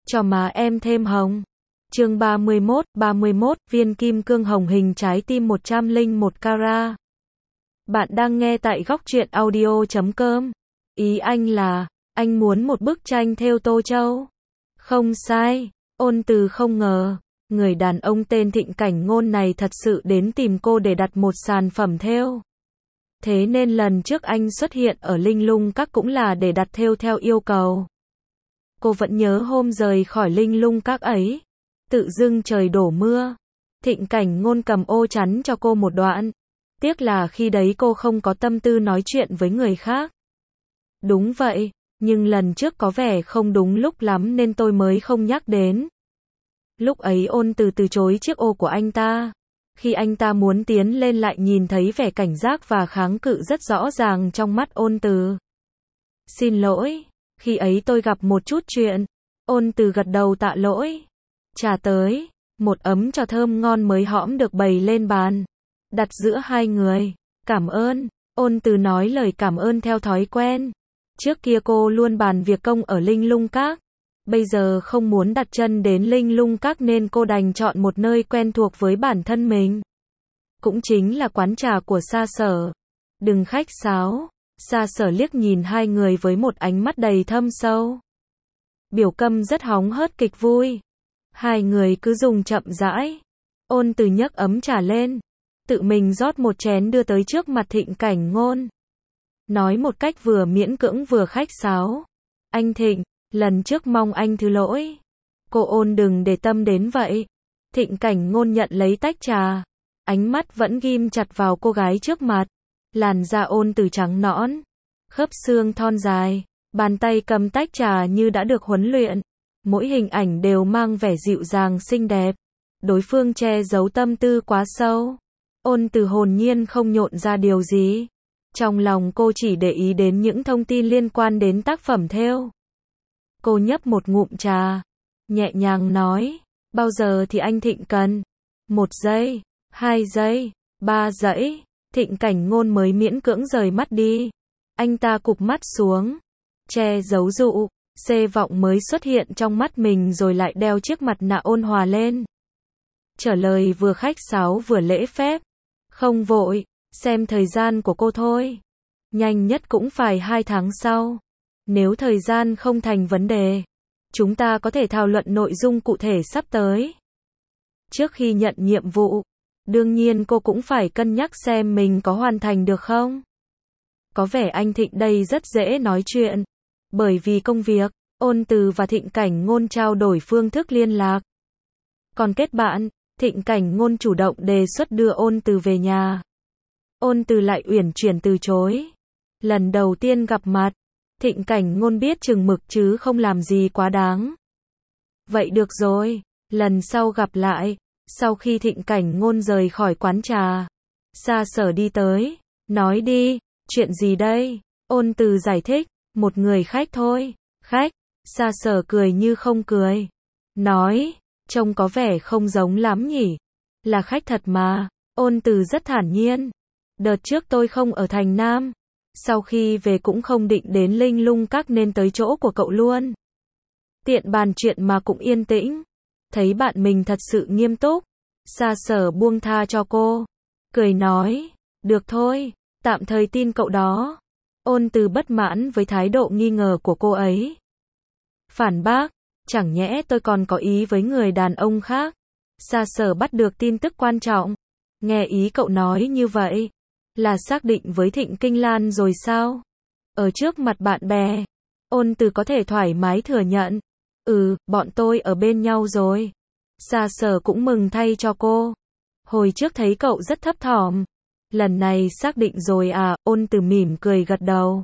cho má em thêm hồng. Chương 31, viên kim cương hồng hình trái tim 101 carat. Bạn đang nghe tại góc truyện audio.com. Ý anh là, anh muốn một bức tranh thêu Tô Châu. Không sai, Ôn Từ không ngờ, người đàn ông tên Thịnh Cảnh Ngôn này thật sự đến tìm cô để đặt một sản phẩm thêu. Thế nên lần trước anh xuất hiện ở Linh Lung Các cũng là để đặt thêu theo yêu cầu. Cô vẫn nhớ hôm rời khỏi Linh Lung Các ấy. Tự dưng trời đổ mưa. Thịnh Cảnh Ngôn cầm ô chắn cho cô một đoạn. Tiếc là khi đấy cô không có tâm tư nói chuyện với người khác. Đúng vậy, nhưng lần trước có vẻ không đúng lúc lắm nên tôi mới không nhắc đến. Lúc ấy Ôn Từ từ chối chiếc ô của anh ta. Khi anh ta muốn tiến lên lại nhìn thấy vẻ cảnh giác và kháng cự rất rõ ràng trong mắt Ôn Từ. Xin lỗi, khi ấy tôi gặp một chút chuyện. Ôn Từ gật đầu tạ lỗi. Trà tới, một ấm trà thơm ngon mới hõm được bày lên bàn, đặt giữa hai người. Cảm ơn, Ôn Từ nói lời cảm ơn theo thói quen. Trước kia cô luôn bàn việc công ở Linh Lung Các. Bây giờ không muốn đặt chân đến Linh Lung Các nên cô đành chọn một nơi quen thuộc với bản thân mình. Cũng chính là quán trà của Sa Sở. Đừng khách sáo. Sa Sở liếc nhìn hai người với một ánh mắt đầy thâm sâu. Biểu Câm rất hóng hớt kịch vui. Hai người cứ dùng chậm rãi. Ôn Từ nhấc ấm trà lên, tự mình rót một chén đưa tới trước mặt Thịnh Cảnh Ngôn. Nói một cách vừa miễn cưỡng vừa khách sáo. Anh Thịnh, lần trước mong anh thứ lỗi. Cô Ôn đừng để tâm đến vậy. Thịnh Cảnh Ngôn nhận lấy tách trà. Ánh mắt vẫn ghim chặt vào cô gái trước mặt. Làn da Ôn Từ trắng nõn. Khớp xương thon dài. Bàn tay cầm tách trà như đã được huấn luyện. Mỗi hình ảnh đều mang vẻ dịu dàng xinh đẹp. Đối phương che giấu tâm tư quá sâu. Ôn Từ hồn nhiên không nhộn ra điều gì. Trong lòng cô chỉ để ý đến những thông tin liên quan đến tác phẩm thêu. Cô nhấp một ngụm trà, nhẹ nhàng nói, bao giờ thì anh Thịnh cần? 1 giây, 2 giây, 3 giây. Thịnh Cảnh Ngôn mới miễn cưỡng rời mắt đi. Anh ta cụp mắt xuống, che giấu dụ, vọng mới xuất hiện trong mắt mình rồi lại đeo chiếc mặt nạ ôn hòa lên. Trả lời vừa khách sáo vừa lễ phép. Không vội, xem thời gian của cô thôi. Nhanh nhất cũng phải 2 tháng sau. Nếu thời gian không thành vấn đề, chúng ta có thể thảo luận nội dung cụ thể sắp tới. Trước khi nhận nhiệm vụ, đương nhiên cô cũng phải cân nhắc xem mình có hoàn thành được không. Có vẻ anh Thịnh đây rất dễ nói chuyện. Bởi vì công việc, Ôn Từ và Thịnh Cảnh Ngôn trao đổi phương thức liên lạc. Còn kết bạn, Thịnh Cảnh Ngôn chủ động đề xuất đưa Ôn Từ về nhà. Ôn Từ lại uyển chuyển từ chối. Lần đầu tiên gặp mặt, Thịnh Cảnh Ngôn biết chừng mực chứ không làm gì quá đáng. Vậy được rồi, lần sau gặp lại. Sau khi Thịnh Cảnh Ngôn rời khỏi quán trà, Sa Sở đi tới, nói đi, chuyện gì đây? Ôn Từ giải thích, một người khách thôi. Khách? Sa Sở cười như không cười. Nói, trông có vẻ không giống lắm nhỉ? Là khách thật mà. Ôn Từ rất thản nhiên. Đợt trước tôi không ở thành Nam. Sau khi về cũng không định đến Linh Lung Các nên tới chỗ của cậu luôn. Tiện bàn chuyện mà cũng yên tĩnh. Thấy bạn mình thật sự nghiêm túc. Sa Sở buông tha cho cô. Cười nói, được thôi, tạm thời tin cậu đó. Ôn Từ bất mãn với thái độ nghi ngờ của cô ấy. Phản bác, chẳng nhẽ tôi còn có ý với người đàn ông khác. Sa Sở bắt được tin tức quan trọng. Nghe ý cậu nói như vậy, là xác định với Thịnh Kinh Lan rồi sao? Ở trước mặt bạn bè, Ôn Từ có thể thoải mái thừa nhận. Bọn tôi ở bên nhau rồi. Sa Sở cũng mừng thay cho cô. Hồi trước thấy cậu rất thấp thỏm. Lần này xác định rồi à? Ôn Từ mỉm cười gật đầu.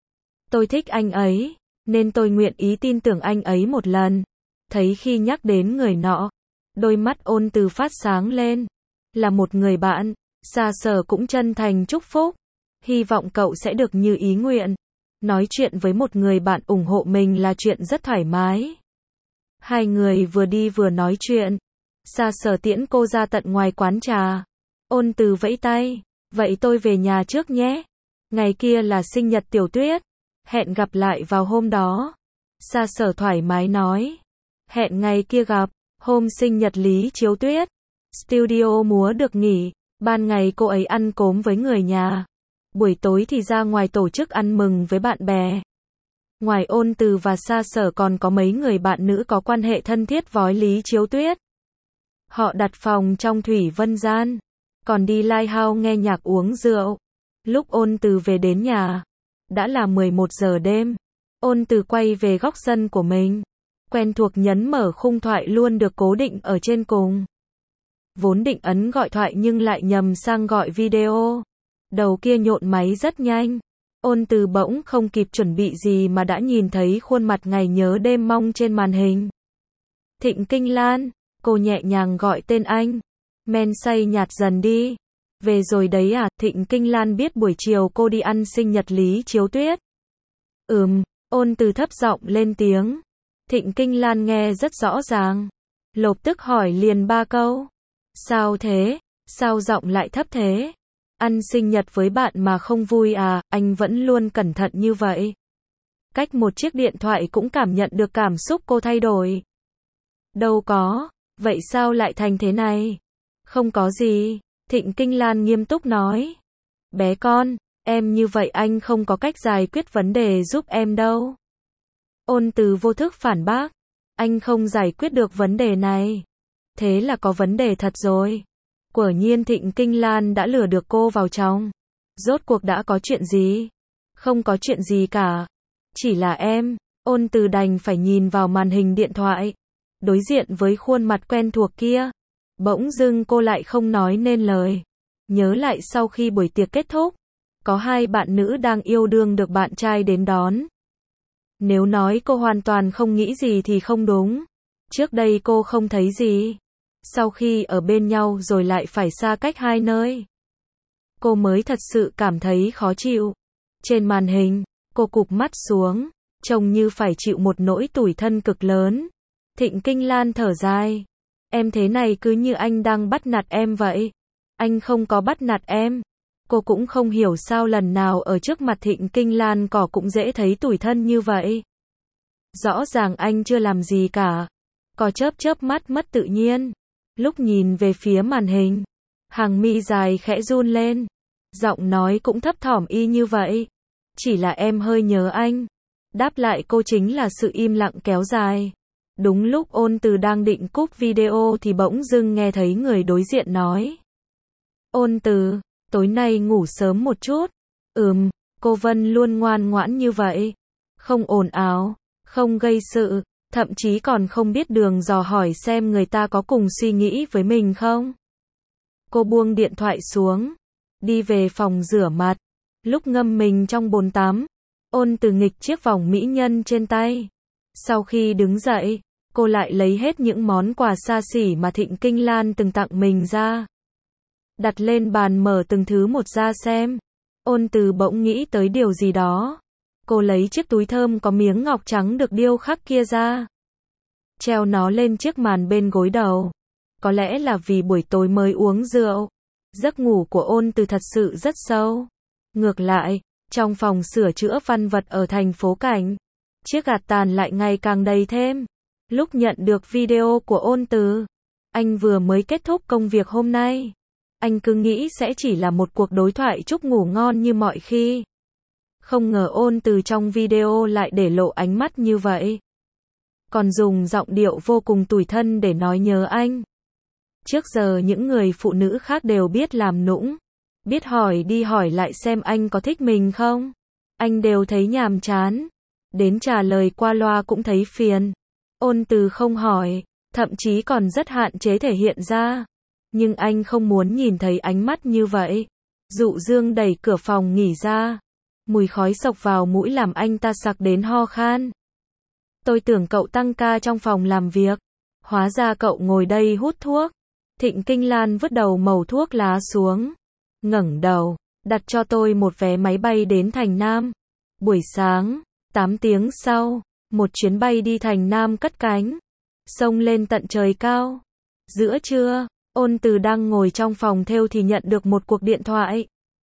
Tôi thích anh ấy, nên tôi nguyện ý tin tưởng anh ấy một lần. Thấy khi nhắc đến người nọ, đôi mắt Ôn Từ phát sáng lên. Là một người bạn, Sa Sở cũng chân thành chúc phúc. Hy vọng cậu sẽ được như ý nguyện. Nói chuyện với một người bạn ủng hộ mình là chuyện rất thoải mái. Hai người vừa đi vừa nói chuyện. Sa Sở tiễn cô ra tận ngoài quán trà. Ôn Từ vẫy tay. Vậy tôi về nhà trước nhé. Ngày kia là sinh nhật Tiểu Tuyết. Hẹn gặp lại vào hôm đó. Sa Sở thoải mái nói. Hẹn ngày kia gặp. Hôm sinh nhật Lý Chiếu Tuyết. Studio múa được nghỉ. Ban ngày cô ấy ăn cốm với người nhà. Buổi tối thì ra ngoài tổ chức ăn mừng với bạn bè. Ngoài Ôn Từ và Sa Sở còn có mấy người bạn nữ có quan hệ thân thiết với Lý Chiếu Tuyết. Họ đặt phòng trong Thủy Vân Gian. Còn đi Lighthouse nghe nhạc uống rượu. Lúc Ôn Từ về đến nhà, đã là 11 giờ đêm. Ôn Từ quay về góc sân của mình. Quen thuộc nhấn mở khung thoại luôn được cố định ở trên cùng. Vốn định ấn gọi thoại nhưng lại nhầm sang gọi video. Đầu kia nhộn máy rất nhanh. Ôn Từ bỗng không kịp chuẩn bị gì mà đã nhìn thấy khuôn mặt ngày nhớ đêm mong trên màn hình. Thịnh Kinh Lan, cô nhẹ nhàng gọi tên anh. Men say nhạt dần đi. Về rồi đấy à? Thịnh Kinh Lan biết buổi chiều cô đi ăn sinh nhật Lý Chiếu Tuyết. Ôn Từ thấp giọng lên tiếng. Thịnh Kinh Lan nghe rất rõ ràng. Lộp tức hỏi liền 3 câu. Sao thế? Sao giọng lại thấp thế? Ăn sinh nhật với bạn mà không vui à? Anh vẫn luôn cẩn thận như vậy. Cách một chiếc điện thoại cũng cảm nhận được cảm xúc cô thay đổi. Đâu có. Vậy sao lại thành thế này? Không có gì. Thịnh Kinh Lan nghiêm túc nói. Bé con, em như vậy anh không có cách giải quyết vấn đề giúp em đâu. Ôn Từ vô thức phản bác. Anh không giải quyết được vấn đề này. Thế là có vấn đề thật rồi. Quả nhiên Thịnh Kinh Lan đã lừa được cô vào trong. Rốt cuộc đã có chuyện gì? Không có chuyện gì cả. Chỉ là em. Ôn Từ đành phải nhìn vào màn hình điện thoại. Đối diện với khuôn mặt quen thuộc kia. Bỗng dưng cô lại không nói nên lời. Nhớ lại sau khi buổi tiệc kết thúc, có 2 bạn nữ đang yêu đương được bạn trai đến đón. Nếu nói cô hoàn toàn không nghĩ gì thì không đúng. Trước đây cô không thấy gì. Sau khi ở bên nhau rồi lại phải xa cách 2 nơi. Cô mới thật sự cảm thấy khó chịu. Trên màn hình, cô cụp mắt xuống, trông như phải chịu một nỗi tủi thân cực lớn. Thịnh Kinh Lan thở dài. Em thế này cứ như anh đang bắt nạt em vậy. Anh không có bắt nạt em. Cô cũng không hiểu sao lần nào ở trước mặt Thịnh Kinh Lan cỏ cũng dễ thấy tủi thân như vậy. Rõ ràng anh chưa làm gì cả. Có chớp mắt mất tự nhiên. Lúc nhìn về phía màn hình, hàng mi dài khẽ run lên. Giọng nói cũng thấp thỏm y như vậy. Chỉ là em hơi nhớ anh. Đáp lại cô chính là sự im lặng kéo dài. Đúng lúc Ôn Từ đang định cúp video thì bỗng dưng nghe thấy người đối diện nói. Ôn Từ, tối nay ngủ sớm một chút. Cô Vân luôn ngoan ngoãn như vậy. Không ồn ào, không gây sự, thậm chí còn không biết đường dò hỏi xem người ta có cùng suy nghĩ với mình không. Cô buông điện thoại xuống, đi về phòng rửa mặt. Lúc ngâm mình trong bồn tắm, Ôn Từ nghịch chiếc vòng mỹ nhân trên tay. Sau khi đứng dậy, cô lại lấy hết những món quà xa xỉ mà Thịnh Kinh Lan từng tặng mình ra. Đặt lên bàn mở từng thứ một ra xem. Ôn Từ bỗng nghĩ tới điều gì đó. Cô lấy chiếc túi thơm có miếng ngọc trắng được điêu khắc kia ra. Treo nó lên chiếc màn bên gối đầu. Có lẽ là vì buổi tối mới uống rượu. Giấc ngủ của Ôn Từ thật sự rất sâu. Ngược lại, trong phòng sửa chữa văn vật ở thành phố Cảnh, chiếc gạt tàn lại ngày càng đầy thêm. Lúc nhận được video của Ôn Từ, anh vừa mới kết thúc công việc hôm nay. Anh cứ nghĩ sẽ chỉ là một cuộc đối thoại chúc ngủ ngon như mọi khi. Không ngờ Ôn Từ trong video lại để lộ ánh mắt như vậy. Còn dùng giọng điệu vô cùng tủi thân để nói nhớ anh. Trước giờ những người phụ nữ khác đều biết làm nũng. Biết hỏi đi hỏi lại xem anh có thích mình không. Anh đều thấy nhàm chán. Đến trả lời qua loa cũng thấy phiền. Ôn Từ không hỏi, thậm chí còn rất hạn chế thể hiện ra. Nhưng anh không muốn nhìn thấy ánh mắt như vậy. Dụ Dương đẩy cửa phòng nghỉ ra. Mùi khói xộc vào mũi làm anh ta sặc đến ho khan. Tôi tưởng cậu tăng ca trong phòng làm việc. Hóa ra cậu ngồi đây hút thuốc. Thịnh Kinh Lan vứt đầu mẩu thuốc lá xuống. Ngẩng đầu, đặt cho tôi một vé máy bay đến Thành Nam. Buổi sáng, 8 tiếng sau, một chuyến bay đi Thành Nam cất cánh. Xông lên tận trời cao. Giữa trưa, Ôn Từ đang ngồi trong phòng thêu thì nhận được một cuộc điện thoại.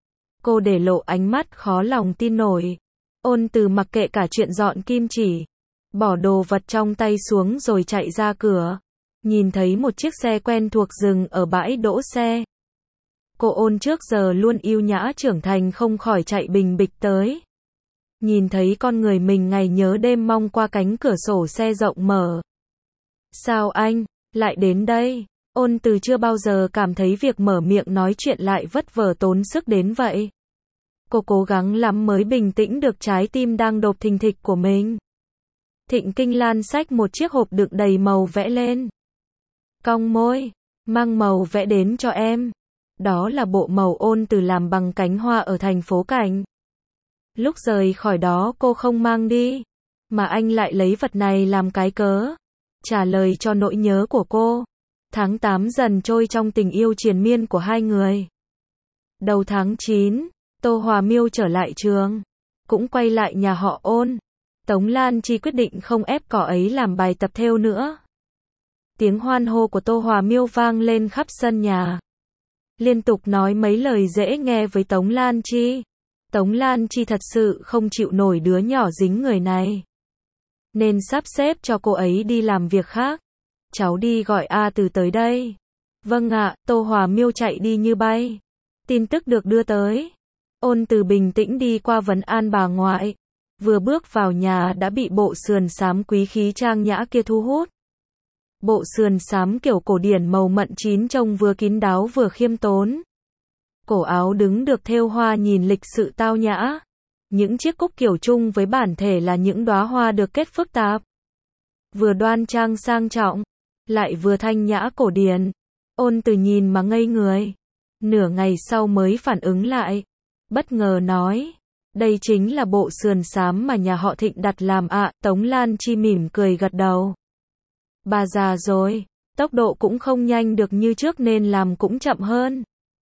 Cô để lộ ánh mắt khó lòng tin nổi. Ôn Từ mặc kệ cả chuyện dọn kim chỉ. bỏ đồ vật trong tay xuống rồi chạy ra cửa. Nhìn thấy một chiếc xe quen thuộc dừng ở bãi đỗ xe. Cô Ôn trước giờ luôn yêu nhã trưởng thành không khỏi chạy bình bịch tới. Nhìn thấy con người mình ngày nhớ đêm mong qua cánh cửa sổ xe rộng mở. Sao anh lại đến đây? Ôn Từ chưa bao giờ cảm thấy việc mở miệng nói chuyện lại vất vả tốn sức đến vậy. Cô cố gắng lắm mới bình tĩnh được trái tim đang đập thình thịch của mình. Thịnh Kinh Lan xách một chiếc hộp đựng đầy màu vẽ lên. Cong môi, mang màu vẽ đến cho em. Đó là bộ màu Ôn Từ làm bằng cánh hoa ở thành phố Cảnh. Lúc rời khỏi đó cô không mang đi, mà anh lại lấy vật này làm cái cớ, trả lời cho nỗi nhớ của cô. Tháng 8 dần trôi trong tình yêu triền miên của hai người. Đầu tháng 9, Tô Hòa Miêu trở lại trường, cũng quay lại nhà họ Ôn. Tống Lan Chi quyết định không ép cỏ ấy làm bài tập thêu nữa. Tiếng hoan hô của Tô Hòa Miêu vang lên khắp sân nhà. Liên tục nói mấy lời dễ nghe với Tống Lan Chi. Tống Lan Chi thật sự không chịu nổi đứa nhỏ dính người này, nên sắp xếp cho cô ấy đi làm việc khác. Cháu đi gọi A Từ tới đây. Vâng ạ, Tô Hòa Miêu chạy đi như bay. Tin tức được đưa tới. Ôn Từ bình tĩnh đi qua vấn an bà ngoại. Vừa bước vào nhà đã bị bộ sườn xám quý khí trang nhã kia thu hút. Bộ sườn xám kiểu cổ điển màu mận chín trông vừa kín đáo vừa khiêm tốn. Cổ áo đứng được thêu hoa nhìn lịch sự tao nhã. Những chiếc cúc kiểu chung với bản thể là những đóa hoa được kết phức tạp. Vừa đoan trang sang trọng, lại vừa thanh nhã cổ điển. Ôn Từ nhìn mà ngây người. Nửa ngày sau mới phản ứng lại. Bất ngờ nói. Đây chính là bộ sườn xám mà nhà họ Thịnh đặt làm ạ. Tống Lan Chi mỉm cười gật đầu. Bà già rồi, tốc độ cũng không nhanh được như trước nên làm cũng chậm hơn.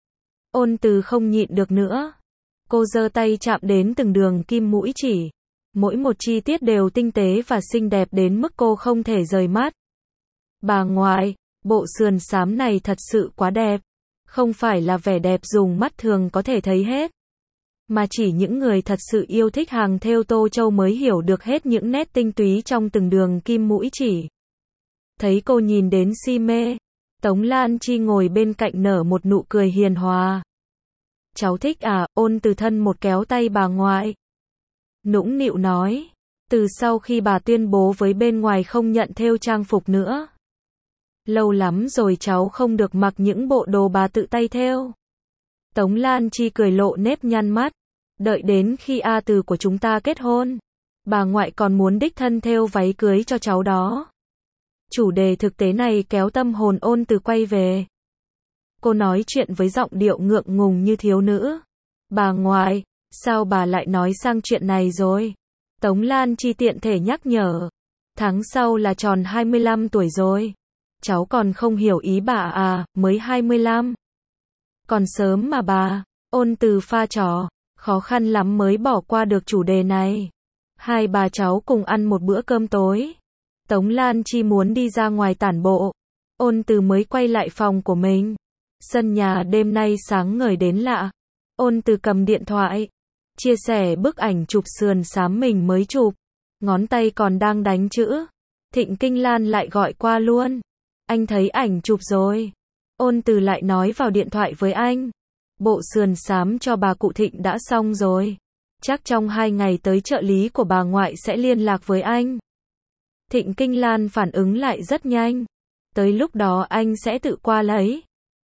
Ôn Từ không nhịn được nữa. Cô giơ tay chạm đến từng đường kim mũi chỉ. Mỗi một chi tiết đều tinh tế và xinh đẹp đến mức cô không thể rời mắt. Bà ngoại, bộ sườn xám này thật sự quá đẹp. Không phải là vẻ đẹp dùng mắt thường có thể thấy hết. Mà chỉ những người thật sự yêu thích hàng thêu Tô Châu mới hiểu được hết những nét tinh túy trong từng đường kim mũi chỉ. Thấy cô nhìn đến si mê, Tống Lan Chi ngồi bên cạnh nở một nụ cười hiền hòa. Cháu thích à? Ôn Từ thân một kéo tay bà ngoại. Nũng nịu nói. Từ sau khi bà tuyên bố với bên ngoài không nhận thêu trang phục nữa. Lâu lắm rồi cháu không được mặc những bộ đồ bà tự tay thêu. Tống Lan Chi cười lộ nếp nhăn mắt. Đợi đến khi A Từ của chúng ta kết hôn, bà ngoại còn muốn đích thân thêu váy cưới cho cháu đó. Chủ đề thực tế này kéo tâm hồn Ôn Từ quay về. Cô nói chuyện với giọng điệu ngượng ngùng như thiếu nữ. Bà ngoại, sao bà lại nói sang chuyện này rồi? Tống Lan Chi tiện thể nhắc nhở. Tháng sau là tròn 25 tuổi rồi. Cháu còn không hiểu ý bà à, mới 25. Còn sớm mà bà. Ôn Từ pha trò. Khó khăn lắm mới bỏ qua được chủ đề này. Hai bà cháu cùng ăn một bữa cơm tối. Tống Lan Chi muốn đi ra ngoài tản bộ. Ôn Từ mới quay lại phòng của mình. Sân nhà đêm nay sáng ngời đến lạ. Ôn Từ cầm điện thoại, chia sẻ bức ảnh chụp sườn xám mình mới chụp. Ngón tay còn đang đánh chữ. Thịnh Kinh Lan lại gọi qua luôn. Anh thấy ảnh chụp rồi. Ôn Từ lại nói vào điện thoại với anh. Bộ sườn xám cho bà cụ Thịnh đã xong rồi. Chắc trong 2 ngày tới trợ lý của bà ngoại sẽ liên lạc với anh. Thịnh Kinh Lan phản ứng lại rất nhanh. Tới lúc đó anh sẽ tự qua lấy.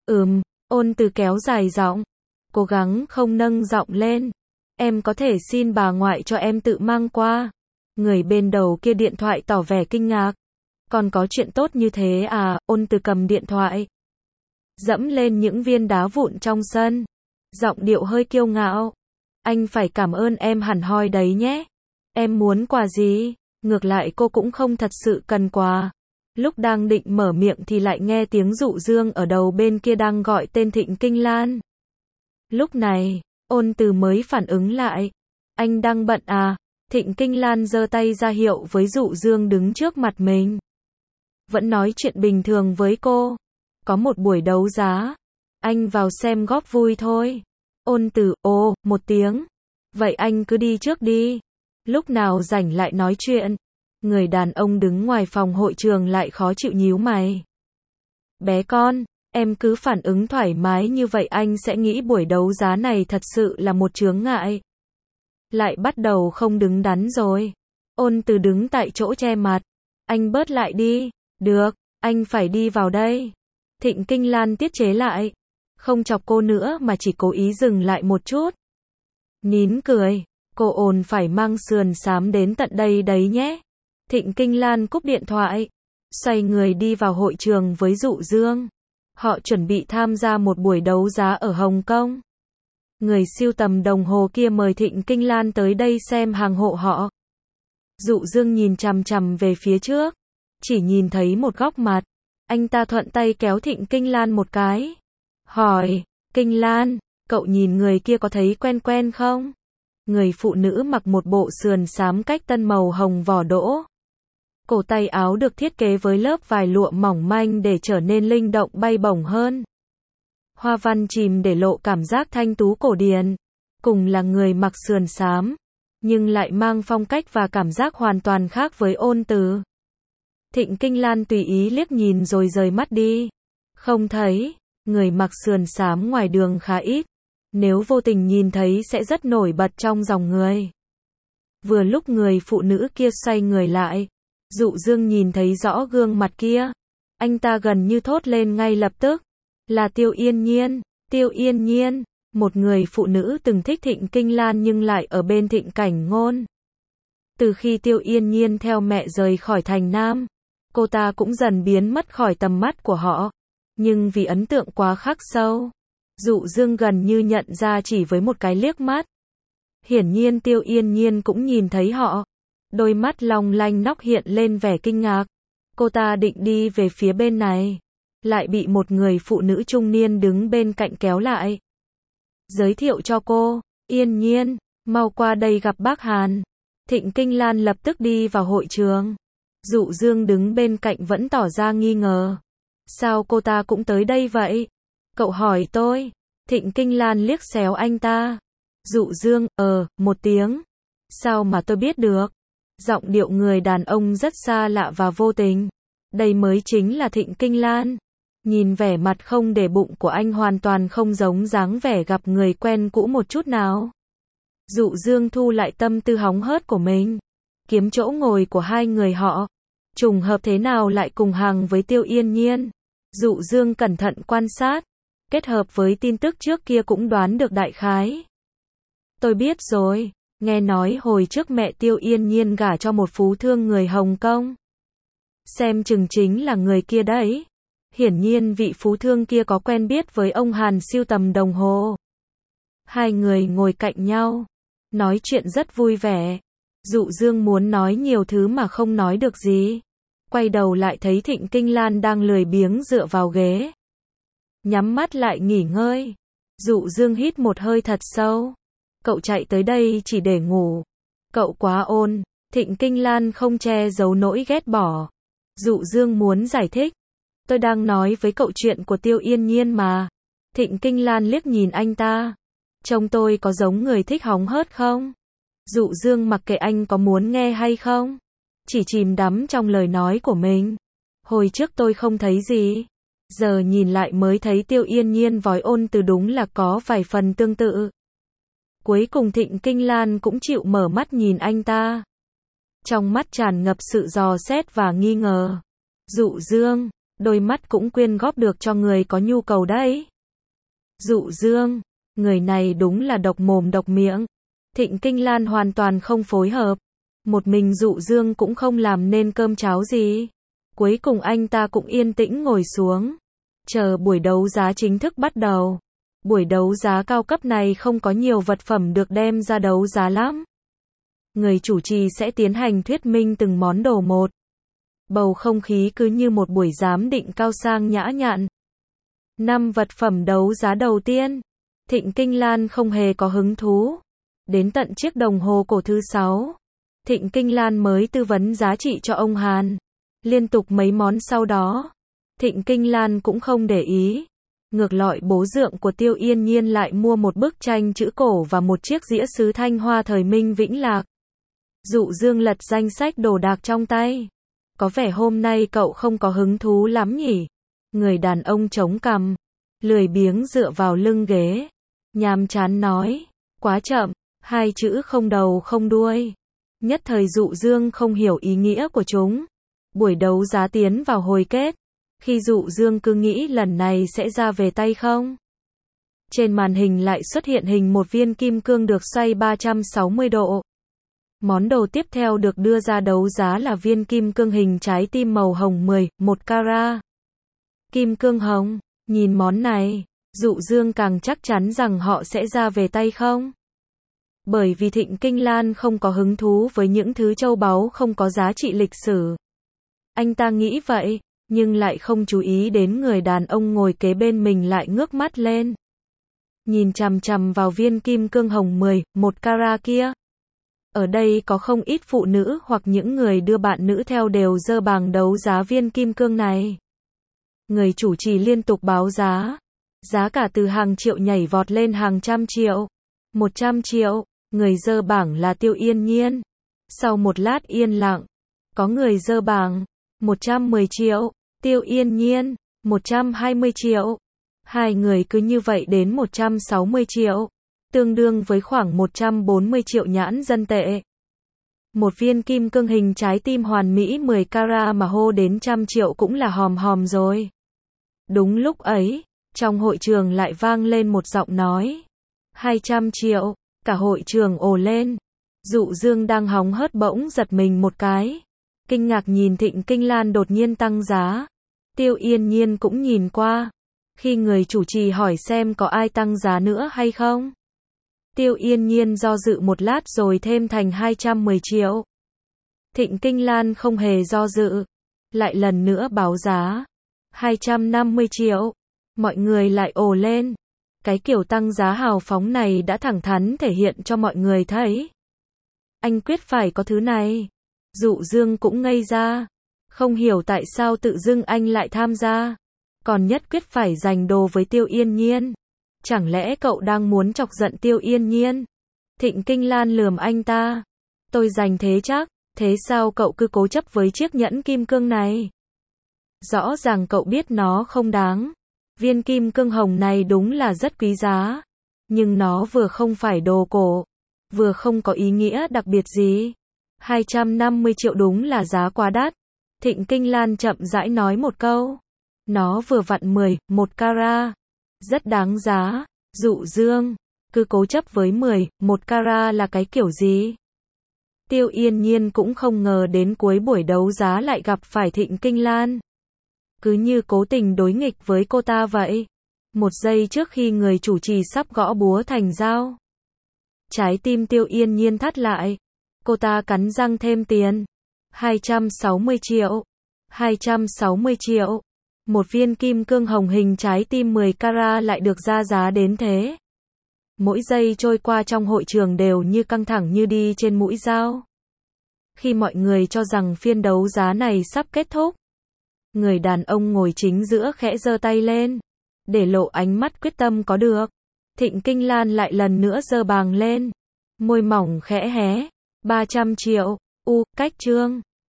Ôn Từ kéo dài giọng. Cố gắng không nâng giọng lên. Em có thể xin bà ngoại cho em tự mang qua. Người bên đầu kia điện thoại tỏ vẻ kinh ngạc. Còn có chuyện tốt như thế à? Ôn Từ cầm điện thoại, dẫm lên những viên đá vụn trong sân. Giọng điệu hơi kiêu ngạo. Anh phải cảm ơn em hẳn hoi đấy nhé. Em muốn quà gì? Ngược lại cô cũng không thật sự cần quà. Lúc đang định mở miệng thì lại nghe tiếng dụ dương ở đầu bên kia đang gọi tên Thịnh Kinh Lan. Lúc này, Ôn Từ mới phản ứng lại. Anh đang bận à? Thịnh Kinh Lan giơ tay ra hiệu với dụ dương đứng trước mặt mình. Vẫn nói chuyện bình thường với cô. Có một buổi đấu giá. Anh vào xem góp vui thôi. Ôn Từ, một tiếng. Vậy anh cứ đi trước đi. Lúc nào rảnh lại nói chuyện. Người đàn ông đứng ngoài phòng hội trường lại khó chịu nhíu mày. Bé con, em cứ phản ứng thoải mái như vậy anh sẽ nghĩ buổi đấu giá này thật sự là một chướng ngại. Lại bắt đầu không đứng đắn rồi. Ôn Từ đứng tại chỗ che mặt. Anh bớt lại đi. Được, anh phải đi vào đây. Thịnh Kinh Lan tiết chế lại. Không chọc cô nữa mà chỉ cố ý dừng lại một chút. Nín cười. Cô ồn phải mang sườn xám đến tận đây đấy nhé. Thịnh Kinh Lan cúp điện thoại. Xoay người đi vào hội trường với Dụ Dương. Họ chuẩn bị tham gia một buổi đấu giá ở Hồng Kông. Người sưu tầm đồng hồ kia mời Thịnh Kinh Lan tới đây xem hàng hộ họ. Dụ Dương nhìn chằm chằm về phía trước. Chỉ nhìn thấy một góc mặt. Anh ta thuận tay kéo Thịnh Kinh Lan một cái. Hỏi, Kinh Lan, cậu nhìn người kia có thấy quen quen không? Người phụ nữ mặc một bộ sườn xám cách tân màu hồng vỏ đỗ. Cổ tay áo được thiết kế với lớp vải lụa mỏng manh để trở nên linh động bay bổng hơn. Hoa văn chìm để lộ cảm giác thanh tú cổ điển. Cùng là người mặc sườn xám, nhưng lại mang phong cách và cảm giác hoàn toàn khác với Ôn Từ. Thịnh Kinh Lan tùy ý liếc nhìn rồi rời mắt đi. Không thấy, người mặc sườn xám ngoài đường khá ít. Nếu vô tình nhìn thấy sẽ rất nổi bật trong dòng người. Vừa lúc người phụ nữ kia xoay người lại. Dụ Dương nhìn thấy rõ gương mặt kia. Anh ta gần như thốt lên ngay lập tức. Là Tiêu Yên Nhiên. Tiêu Yên Nhiên, một người phụ nữ từng thích Thịnh Kinh Lan nhưng lại ở bên Thịnh Cảnh Ngôn. Từ khi Tiêu Yên Nhiên theo mẹ rời khỏi thành Nam, cô ta cũng dần biến mất khỏi tầm mắt của họ. Nhưng vì ấn tượng quá khắc sâu, Dụ Dương gần như nhận ra chỉ với một cái liếc mắt. Hiển nhiên Tiêu Yên Nhiên cũng nhìn thấy họ. Đôi mắt long lanh nóc hiện lên vẻ kinh ngạc. Cô ta định đi về phía bên này, lại bị một người phụ nữ trung niên đứng bên cạnh kéo lại. Giới thiệu cho cô, Yên Nhiên, mau qua đây gặp bác Hàn. Thịnh Kinh Lan lập tức đi vào hội trường. Dụ Dương đứng bên cạnh vẫn tỏ ra nghi ngờ. Sao cô ta cũng tới đây vậy? Cậu hỏi tôi. Thịnh Kinh Lan liếc xéo anh ta. Dụ Dương, một tiếng. Sao mà tôi biết được? Giọng điệu người đàn ông rất xa lạ và vô tình. Đây mới chính là Thịnh Kinh Lan. Nhìn vẻ mặt không để bụng của anh hoàn toàn không giống dáng vẻ gặp người quen cũ một chút nào. Dụ Dương thu lại tâm tư hóng hớt của mình. Kiếm chỗ ngồi của hai người họ. Trùng hợp thế nào lại cùng hàng với Tiêu Yên Nhiên. Dụ Dương cẩn thận quan sát. Kết hợp với tin tức trước kia cũng đoán được đại khái. Tôi biết rồi. Nghe nói hồi trước mẹ Tiêu Yên Nhiên gả cho một phú thương người Hồng Kông. Xem chừng chính là người kia đấy. Hiển nhiên vị phú thương kia có quen biết với ông Hàn sưu tầm đồng hồ. Hai người ngồi cạnh nhau, nói chuyện rất vui vẻ. Dụ Dương muốn nói nhiều thứ mà không nói được gì. Quay đầu lại thấy Thịnh Kinh Lan đang lười biếng dựa vào ghế. Nhắm mắt lại nghỉ ngơi. Dụ Dương hít một hơi thật sâu. Cậu chạy tới đây chỉ để ngủ. Cậu quá ôn. Thịnh Kinh Lan không che giấu nỗi ghét bỏ. Dụ Dương muốn giải thích. Tôi đang nói với cậu chuyện của Tiêu Yên Nhiên mà. Thịnh Kinh Lan liếc nhìn anh ta. Trông tôi có giống người thích hóng hớt không? Dụ Dương mặc kệ anh có muốn nghe hay không. Chỉ chìm đắm trong lời nói của mình. Hồi trước tôi không thấy gì. Giờ nhìn lại mới thấy Tiêu Yên Nhiên với Ôn Từ đúng là có vài phần tương tự. Cuối cùng Thịnh Kinh Lan cũng chịu mở mắt nhìn anh ta. Trong mắt tràn ngập sự dò xét và nghi ngờ. Dụ Dương, đôi mắt cũng quyên góp được cho người có nhu cầu đấy. Dụ Dương, người này đúng là độc mồm độc miệng. Thịnh Kinh Lan hoàn toàn không phối hợp. Một mình Dụ Dương cũng không làm nên cơm cháo gì. Cuối cùng anh ta cũng yên tĩnh ngồi xuống. Chờ buổi đấu giá chính thức bắt đầu. Buổi đấu giá cao cấp này không có nhiều vật phẩm được đem ra đấu giá lắm. Người chủ trì sẽ tiến hành thuyết minh từng món đồ một. Bầu không khí cứ như một buổi giám định cao sang nhã nhặn. 5 vật phẩm đấu giá đầu tiên. Thịnh Kinh Lan không hề có hứng thú. Đến tận chiếc đồng hồ cổ thứ 6. Thịnh Kinh Lan mới tư vấn giá trị cho ông Hàn. Liên tục mấy món sau đó. Thịnh Kinh Lan cũng không để ý. Ngược lại bố dượng của Tiêu Yên Nhiên lại mua một bức tranh chữ cổ và một chiếc dĩa sứ Thanh Hoa thời Minh Vĩnh Lạc. Dụ Dương lật danh sách đồ đạc trong tay. Có vẻ hôm nay cậu không có hứng thú lắm nhỉ? Người đàn ông chống cằm, lười biếng dựa vào lưng ghế, nhàm chán nói, quá chậm, hai chữ không đầu không đuôi. Nhất thời Dụ Dương không hiểu ý nghĩa của chúng. Buổi đấu giá tiến vào hồi kết, khi Dụ Dương cứ nghĩ lần này sẽ ra về tay không. Trên màn hình lại xuất hiện hình một viên kim cương được xoay 360 độ. Món đồ tiếp theo được đưa ra đấu giá là viên kim cương hình trái tim màu hồng 11 carat. Kim cương hồng, nhìn món này, Dụ Dương càng chắc chắn rằng họ sẽ ra về tay không. Bởi vì Thịnh Kinh Lan không có hứng thú với những thứ châu báu không có giá trị lịch sử. Anh ta nghĩ vậy, nhưng lại không chú ý đến người đàn ông ngồi kế bên mình lại ngước mắt lên. Nhìn chằm chằm vào viên kim cương hồng 11 carat kia. Ở đây có không ít phụ nữ hoặc những người đưa bạn nữ theo đều giơ bảng đấu giá viên kim cương này. Người chủ trì liên tục báo giá. Giá cả từ hàng triệu nhảy vọt lên hàng trăm triệu. 100 triệu. Người giơ bảng là Tiêu Yên Nhiên. Sau một lát yên lặng, có người giơ bảng 110 triệu. Tiêu Yên Nhiên 120 triệu. Hai người cứ như vậy đến 160 triệu. Tương đương với khoảng 140 triệu nhãn dân tệ. Một viên kim cương hình trái tim hoàn mỹ 10 carat mà hô đến 100 triệu cũng là hòm hòm rồi. Đúng lúc ấy, trong hội trường lại vang lên một giọng nói. 200 triệu, cả hội trường ồ lên. Dụ Dương đang hóng hớt bỗng giật mình một cái. Kinh ngạc nhìn Thịnh Kinh Lan đột nhiên tăng giá. Tiêu Yên Nhiên cũng nhìn qua. Khi người chủ trì hỏi xem có ai tăng giá nữa hay không. Tiêu Yên Nhiên do dự một lát rồi thêm thành 210 triệu. Thịnh Kinh Lan không hề do dự. Lại lần nữa báo giá. 250 triệu. Mọi người lại ồ lên. Cái kiểu tăng giá hào phóng này đã thẳng thắn thể hiện cho mọi người thấy. Anh quyết phải có thứ này. Dụ Dương cũng ngây ra. Không hiểu tại sao tự dưng anh lại tham gia. Còn nhất quyết phải giành đồ với Tiêu Yên Nhiên. Chẳng lẽ cậu đang muốn chọc giận Tiêu Yên Nhiên? Thịnh Kinh Lan lườm anh ta. Tôi giành thế chắc, thế sao cậu cứ cố chấp với chiếc nhẫn kim cương này? Rõ ràng cậu biết nó không đáng. Viên kim cương hồng này đúng là rất quý giá. Nhưng nó vừa không phải đồ cổ, vừa không có ý nghĩa đặc biệt gì. 250 triệu đúng là giá quá đắt. Thịnh Kinh Lan chậm rãi nói một câu. Nó vừa vặn 11 carat. Rất đáng giá. Dụ Dương, cứ cố chấp với 11 carat là cái kiểu gì? Tiêu Yên Nhiên cũng không ngờ đến cuối buổi đấu giá lại gặp phải Thịnh Kinh Lan. Cứ như cố tình đối nghịch với cô ta vậy. Một giây trước khi người chủ trì sắp gõ búa thành dao. Trái tim Tiêu Yên Nhiên thắt lại. Cô ta cắn răng thêm tiền. 260 triệu. 260 triệu. Một viên kim cương hồng hình trái tim 10 carat lại được ra giá đến thế. Mỗi giây trôi qua trong hội trường đều như căng thẳng như đi trên mũi dao. Khi mọi người cho rằng phiên đấu giá này sắp kết thúc, người đàn ông ngồi chính giữa khẽ giơ tay lên, để lộ ánh mắt quyết tâm có được. Thịnh Kinh Lan lại lần nữa giơ bảng lên, môi mỏng khẽ hé. 300 triệu. Cách trương.